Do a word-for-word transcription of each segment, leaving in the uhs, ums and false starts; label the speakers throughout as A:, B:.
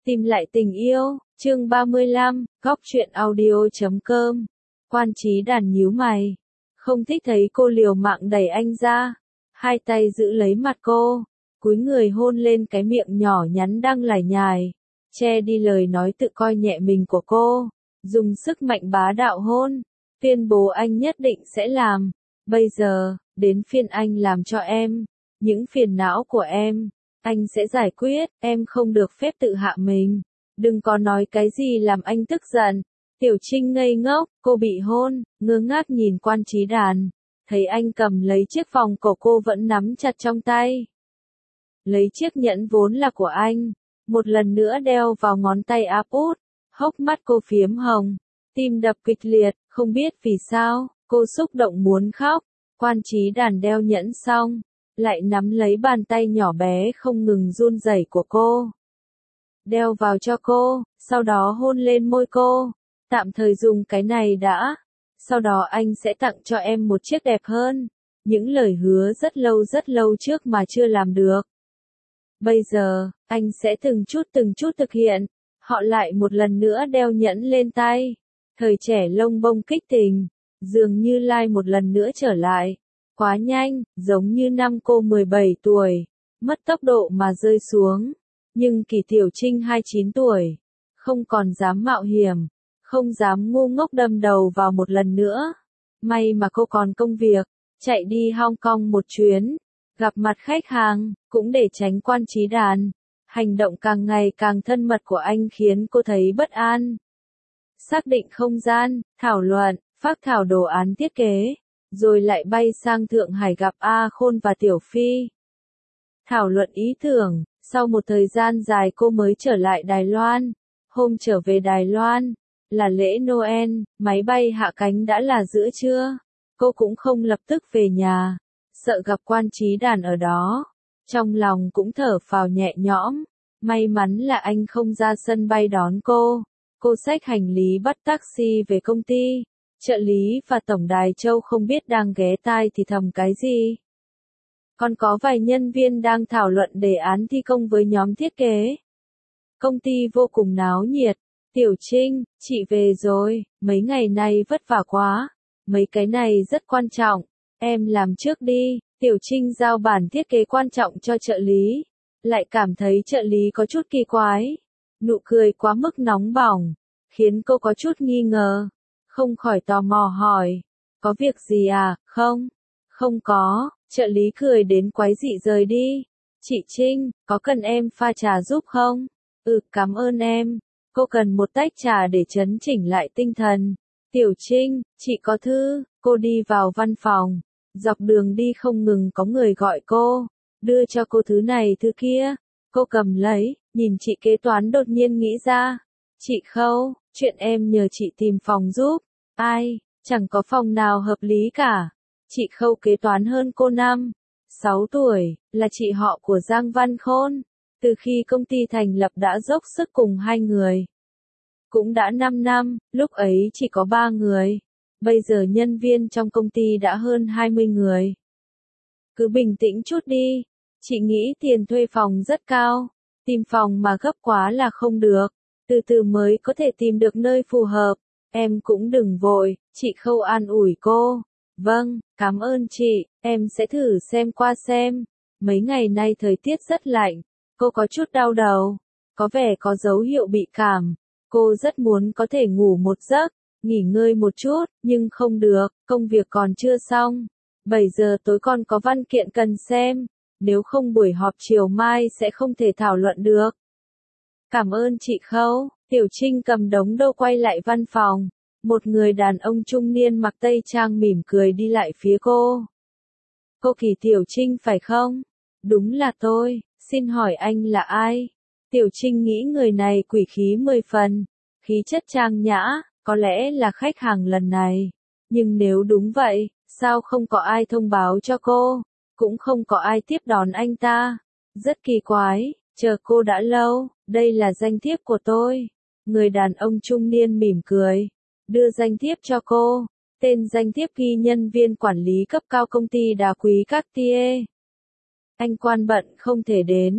A: Tìm lại tình yêu, chương ba mươi lăm, góc truyện audio chấm com. Quan Chí Đàn nhíu mày, không thích thấy cô liều mạng đẩy anh ra, hai tay giữ lấy mặt cô, cúi người hôn lên cái miệng nhỏ nhắn đang lải nhải, che đi lời nói tự coi nhẹ mình của cô, dùng sức mạnh bá đạo hôn, tuyên bố anh nhất định sẽ làm, bây giờ, đến phiên anh làm cho em, những phiền não của em. Anh sẽ giải quyết, em không được phép tự hạ mình. Đừng có nói cái gì làm anh tức giận. Tiểu Trinh ngây ngốc, cô bị hôn, ngơ ngác nhìn Quan Chí Đàn. Thấy anh cầm lấy chiếc vòng cổ cô vẫn nắm chặt trong tay. Lấy chiếc nhẫn vốn là của anh. Một lần nữa đeo vào ngón tay áp út. Hốc mắt cô phiếm hồng. Tim đập kịch liệt, không biết vì sao, cô xúc động muốn khóc. Quan Chí Đàn đeo nhẫn xong. Lại nắm lấy bàn tay nhỏ bé không ngừng run rẩy của cô. Đeo vào cho cô, sau đó hôn lên môi cô. Tạm thời dùng cái này đã. Sau đó anh sẽ tặng cho em một chiếc đẹp hơn. Những lời hứa rất lâu rất lâu trước mà chưa làm được. Bây giờ, anh sẽ từng chút từng chút thực hiện. Họ lại một lần nữa đeo nhẫn lên tay. Thời trẻ lông bông kích tình. Dường như Lai một lần nữa trở lại. Quá nhanh, giống như năm cô mười bảy tuổi, mất tốc độ mà rơi xuống. Nhưng Kỳ Tiểu Trinh hai mươi chín tuổi, không còn dám mạo hiểm, không dám ngu ngốc đâm đầu vào một lần nữa. May mà cô còn công việc, chạy đi Hong Kong một chuyến, gặp mặt khách hàng, cũng để tránh Quan Chí Đàn. Hành động càng ngày càng thân mật của anh khiến cô thấy bất an. Xác định không gian, thảo luận, phác thảo đồ án thiết kế. Rồi lại bay sang Thượng Hải gặp A Khôn và Tiểu Phi. Thảo luận ý tưởng, sau một thời gian dài cô mới trở lại Đài Loan. Hôm trở về Đài Loan, là lễ Noel, máy bay hạ cánh đã là giữa trưa. Cô cũng không lập tức về nhà, sợ gặp Quan Chí Đàn ở đó. Trong lòng cũng thở phào nhẹ nhõm, may mắn là anh không ra sân bay đón cô. Cô xách hành lý bắt taxi về công ty. Trợ lý và Tổng đài Châu không biết đang ghé tai thì thầm cái gì. Còn có vài nhân viên đang thảo luận đề án thi công với nhóm thiết kế. Công ty vô cùng náo nhiệt. Tiểu Trinh, chị về rồi, mấy ngày nay vất vả quá. Mấy cái này rất quan trọng, em làm trước đi. Tiểu Trinh giao bản thiết kế quan trọng cho trợ lý. Lại cảm thấy trợ lý có chút kỳ quái. Nụ cười quá mức nóng bỏng, khiến cô có chút nghi ngờ. Không khỏi tò mò hỏi, có việc gì à, không? Không có, trợ lý cười đến quái dị rời đi. Chị Trinh, có cần em pha trà giúp không? Ừ, cảm ơn em. Cô cần một tách trà để chấn chỉnh lại tinh thần. Tiểu Trinh, chị có thư. Cô đi vào văn phòng. Dọc đường đi không ngừng có người gọi cô. Đưa cho cô thứ này thứ kia. Cô cầm lấy, nhìn chị kế toán đột nhiên nghĩ ra. Chị Khâu, chuyện em nhờ chị tìm phòng giúp. Ai, chẳng có phòng nào hợp lý cả. Chị Khâu kế toán hơn cô năm, sáu tuổi, là chị họ của Giang Văn Khôn. Từ khi công ty thành lập đã dốc sức cùng hai người. Cũng đã năm năm, lúc ấy chỉ có ba người. Bây giờ nhân viên trong công ty đã hơn hai mươi người. Cứ bình tĩnh chút đi. Chị nghĩ tiền thuê phòng rất cao. Tìm phòng mà gấp quá là không được. Từ từ mới có thể tìm được nơi phù hợp. Em cũng đừng vội, chị Khâu an ủi cô. Vâng, cảm ơn chị, em sẽ thử xem qua xem. Mấy ngày nay thời tiết rất lạnh, cô có chút đau đầu, có vẻ có dấu hiệu bị cảm. Cô rất muốn có thể ngủ một giấc, nghỉ ngơi một chút, nhưng không được, công việc còn chưa xong. bảy giờ tối còn có văn kiện cần xem, nếu không buổi họp chiều mai sẽ không thể thảo luận được. Cảm ơn chị Khâu. Tiểu Trinh cầm đống đô quay lại văn phòng. Một người đàn ông trung niên mặc tây trang mỉm cười đi lại phía cô. Cô Kỳ Tiểu Trinh phải không? Đúng là tôi, xin hỏi anh là ai? Tiểu Trinh nghĩ người này quỷ khí mười phần, khí chất trang nhã, có lẽ là khách hàng lần này. Nhưng nếu đúng vậy, sao không có ai thông báo cho cô? Cũng không có ai tiếp đón anh ta. Rất kỳ quái, chờ cô đã lâu, đây là danh thiếp của tôi. Người đàn ông trung niên mỉm cười, đưa danh thiếp cho cô. Tên danh thiếp ghi nhân viên quản lý cấp cao công ty Đá Quý Cartier. Anh Quan bận không thể đến,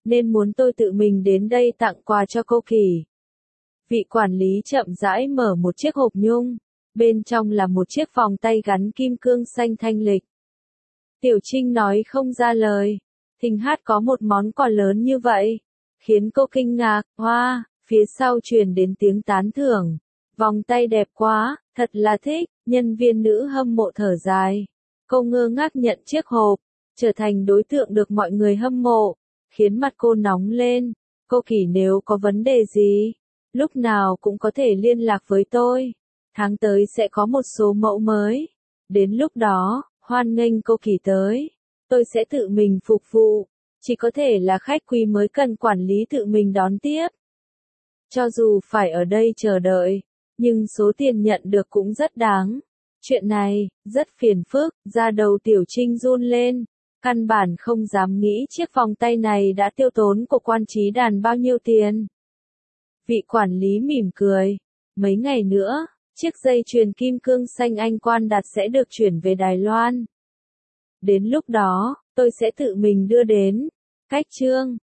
A: nên muốn tôi tự mình đến đây tặng quà cho cô Kỳ. Vị quản lý chậm rãi mở một chiếc hộp nhung, bên trong là một chiếc vòng tay gắn kim cương xanh thanh lịch. Tiểu Trinh nói không ra lời, thình hát có một món quà lớn như vậy, khiến cô kinh ngạc, hoa, phía sau truyền đến tiếng tán thưởng. Vòng tay đẹp quá, thật là thích, nhân viên nữ hâm mộ thở dài. Cô ngơ ngác nhận chiếc hộp, trở thành đối tượng được mọi người hâm mộ, khiến mặt cô nóng lên. Cô Kỳ nếu có vấn đề gì, lúc nào cũng có thể liên lạc với tôi. Tháng tới sẽ có một số mẫu mới. Đến lúc đó, hoan nghênh cô Kỳ tới. Tôi sẽ tự mình phục vụ. Chỉ có thể là khách quý mới cần quản lý tự mình đón tiếp. Cho dù phải ở đây chờ đợi, nhưng số tiền nhận được cũng rất đáng. Chuyện này, rất phiền phức, da đầu Tiểu Trinh run lên. Căn bản không dám nghĩ chiếc vòng tay này đã tiêu tốn của Quan Chí Đàn bao nhiêu tiền. Vị quản lý mỉm cười. Mấy ngày nữa, chiếc dây chuyền kim cương xanh anh Quan đặt sẽ được chuyển về Đài Loan. Đến lúc đó, tôi sẽ tự mình đưa đến. Cách chương